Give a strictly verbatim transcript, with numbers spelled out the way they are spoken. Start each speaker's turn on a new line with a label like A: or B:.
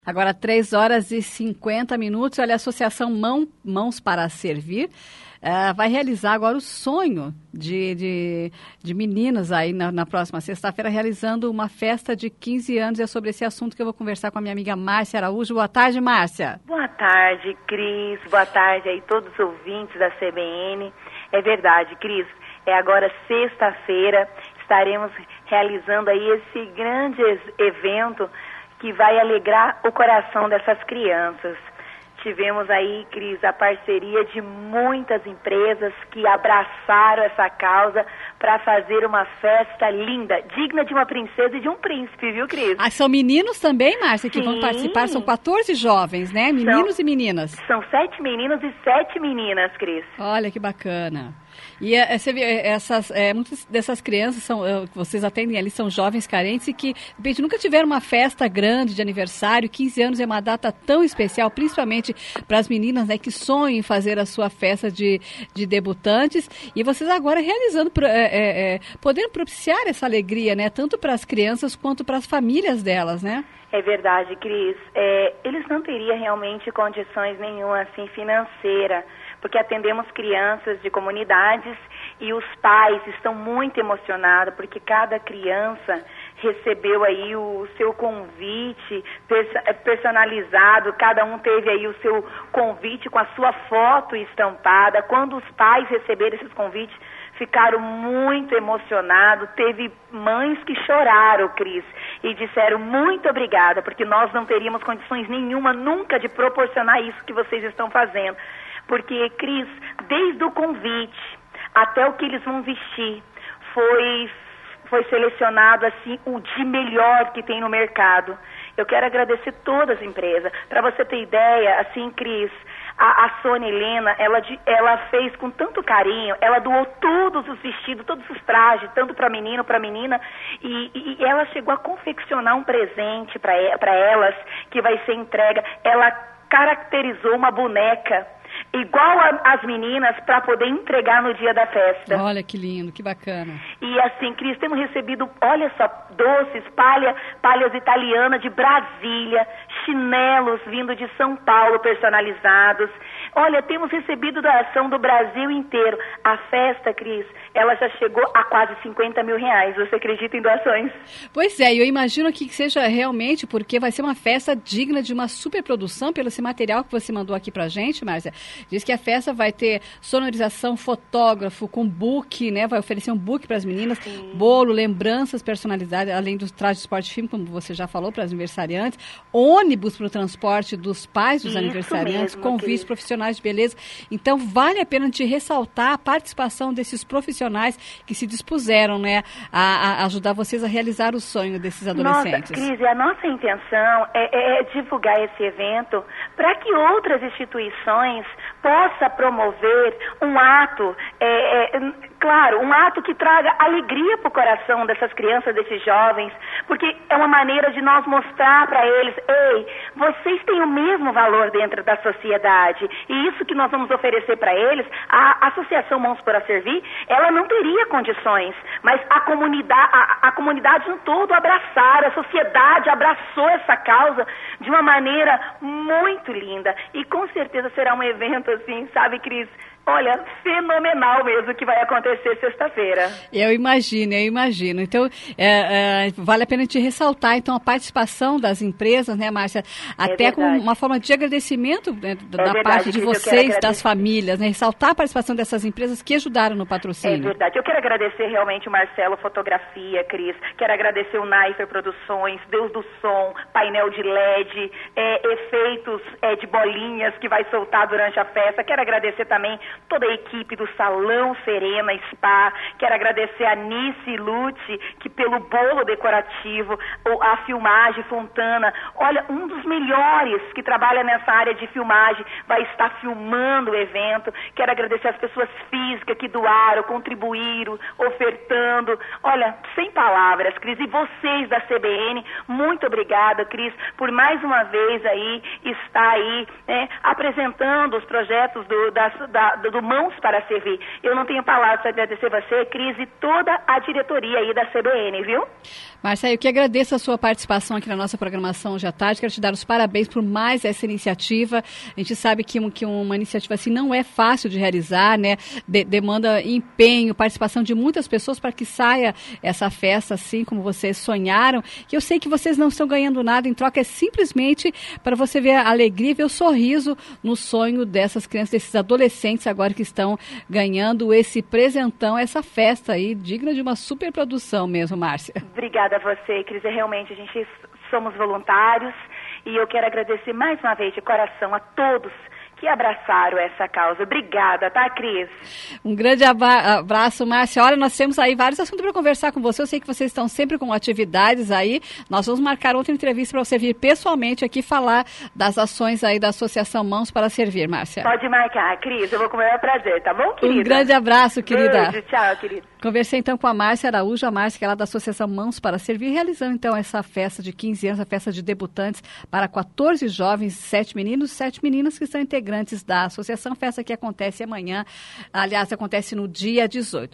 A: Agora, três horas e cinquenta minutos. Olha, a Associação Mão, Mãos para Servir uh, vai realizar agora o sonho de, de, de meninas aí na, na próxima sexta-feira, realizando uma festa de quinze anos. É sobre esse assunto que eu vou conversar com a minha amiga Márcia Araújo. Boa tarde, Márcia.
B: Boa tarde, Cris. Boa tarde aí todos os ouvintes da C B N. É verdade, Cris. É agora sexta-feira. Estaremos realizando aí esse grande evento que vai alegrar o coração dessas crianças. Tivemos aí, Cris, a parceria de muitas empresas que abraçaram essa causa para fazer uma festa linda, digna de uma princesa e de um príncipe, viu, Cris?
A: Ah, são meninos também, Márcia, que
B: Sim.
A: vão participar? São quatorze jovens, né? Meninos
B: são,
A: e meninas.
B: São sete meninos e sete meninas, Cris.
A: Olha que bacana. E é, você vê, essas, é, muitas dessas crianças são, é, que vocês atendem ali são jovens carentes e que, de repente, nunca tiveram uma festa grande de aniversário. quinze anos é uma data tão especial, principalmente para as meninas, né, que sonham em fazer a sua festa de, de debutantes. E vocês agora realizando, é, é, é, podendo propiciar essa alegria, né, tanto para as crianças quanto para as famílias delas, né?
B: É verdade, Cris. É, eles não teriam realmente condições nenhuma, assim, financeira, porque atendemos crianças de comunidades e os pais estão muito emocionados, porque cada criança recebeu aí o seu convite personalizado, cada um teve aí o seu convite com a sua foto estampada. Quando os pais receberam esses convites, ficaram muito emocionados. Teve mães que choraram, Cris, e disseram muito obrigada, porque nós não teríamos condições nenhuma nunca de proporcionar isso que vocês estão fazendo. Porque, Cris, desde o convite até o que eles vão vestir, foi, foi selecionado assim o de melhor que tem no mercado. Eu quero agradecer todas as empresas. Para você ter ideia, assim, Cris, a, a Sônia Helena, ela, ela fez com tanto carinho, ela doou todos os vestidos, todos os trajes, tanto para menino, para menina, e, e, e ela chegou a confeccionar um presente para elas, que vai ser entrega. Ela caracterizou uma boneca igual às meninas para poder entregar no dia da festa.
A: Olha que lindo, que bacana.
B: E assim, Cris, temos recebido, olha só, doces, palha, palhas italianas de Brasília, chinelos vindo de São Paulo personalizados. Olha, temos recebido doação do Brasil inteiro. A festa, Cris, ela já chegou a quase cinquenta mil reais. Você acredita em doações?
A: Pois é, eu imagino que seja realmente, porque vai ser uma festa digna de uma superprodução pelo esse material que você mandou aqui pra gente, Márcia. Diz que a festa vai ter sonorização, fotógrafo, com book, né? Vai oferecer um book para as meninas, Sim. bolo, lembranças personalizadas, além dos trajes de esporte filme, como você já falou, para as aniversariantes, ônibus para o transporte dos pais dos
B: Isso
A: aniversariantes,
B: mesmo,
A: convites profissionais de beleza. Então, vale a pena te ressaltar a participação desses profissionais que se dispuseram, né, a, a ajudar vocês a realizar o sonho desses adolescentes.
B: Nossa, Cris, a nossa intenção é, é divulgar esse evento para que outras instituições possa promover um ato, é, é, claro, um ato que traga alegria para o coração dessas crianças, desses jovens, porque é uma maneira de nós mostrar para eles, ei, vocês têm o mesmo valor dentro da sociedade, e isso que nós vamos oferecer para eles, a Associação Mãos para Servir, ela não teria condições, mas a comunidade, a, a comunidade no todo abraçaram, a sociedade abraçou essa causa de uma maneira muito linda, e com certeza será um evento assim, sabe, Cris? Olha, fenomenal mesmo que vai acontecer sexta-feira.
A: Eu imagino, eu imagino. Então, é, é, vale a pena te ressaltar, então, a participação das empresas, né, Márcia? Até é com uma forma de agradecimento, né, da
B: é verdade,
A: parte de
B: Cris,
A: vocês, das famílias, né? Ressaltar a participação dessas empresas que ajudaram no patrocínio.
B: É verdade. Eu quero agradecer realmente o Marcelo Fotografia, Cris. Quero agradecer o Naifer Produções, Deus do Som, painel de L E D, é, efeitos é, de bolinhas que vai soltar durante a festa. Quero agradecer também toda a equipe do Salão Serena Spa. Quero agradecer a Nice Lute, que pelo bolo decorativo, a filmagem Fontana. Olha, um dos melhores que trabalha nessa área de filmagem vai estar filmando o evento. Quero agradecer as pessoas físicas que doaram, contribuíram, ofertando. Olha, sem palavras, Cris. E vocês da C B N, muito obrigada, Cris, por mais uma vez aí estar aí, né, apresentando os projetos do, da, da do Mãos para Servir. Eu não tenho palavras para agradecer você, Cris, e toda a diretoria aí da C B N, viu?
A: Márcia, eu que agradeço a sua participação aqui na nossa programação hoje à tarde. Quero te dar os parabéns por mais essa iniciativa. A gente sabe que, que uma iniciativa assim não é fácil de realizar, né? De, demanda empenho, participação de muitas pessoas para que saia essa festa assim como vocês sonharam. E eu sei que vocês não estão ganhando nada em troca, é simplesmente para você ver a alegria e ver o sorriso no sonho dessas crianças, desses adolescentes agora que estão ganhando esse presentão, essa festa aí, digna de uma superprodução mesmo, Márcia.
B: Obrigada a você, Cris. Realmente, a gente somos voluntários e eu quero agradecer mais uma vez de coração a todos que abraçaram essa causa. Obrigada, tá, Cris?
A: Um grande abraço, Márcia. Olha, nós temos aí vários assuntos para conversar com você. Eu sei que vocês estão sempre com atividades aí. Nós vamos marcar outra entrevista para você vir pessoalmente aqui falar das ações aí da Associação Mãos para Servir, Márcia.
B: Pode marcar, Cris. Eu vou com o maior prazer, tá bom, querida?
A: Um grande abraço, querida.
B: Beijo, tchau, querida.
A: Conversei então com a Márcia Araújo, a Márcia que é lá da Associação Mãos para Servir, realizando então essa festa de quinze anos, a festa de debutantes para quatorze jovens, sete meninos e sete meninas que são integrantes da associação. Festa que acontece amanhã, aliás, acontece no dia dezoito.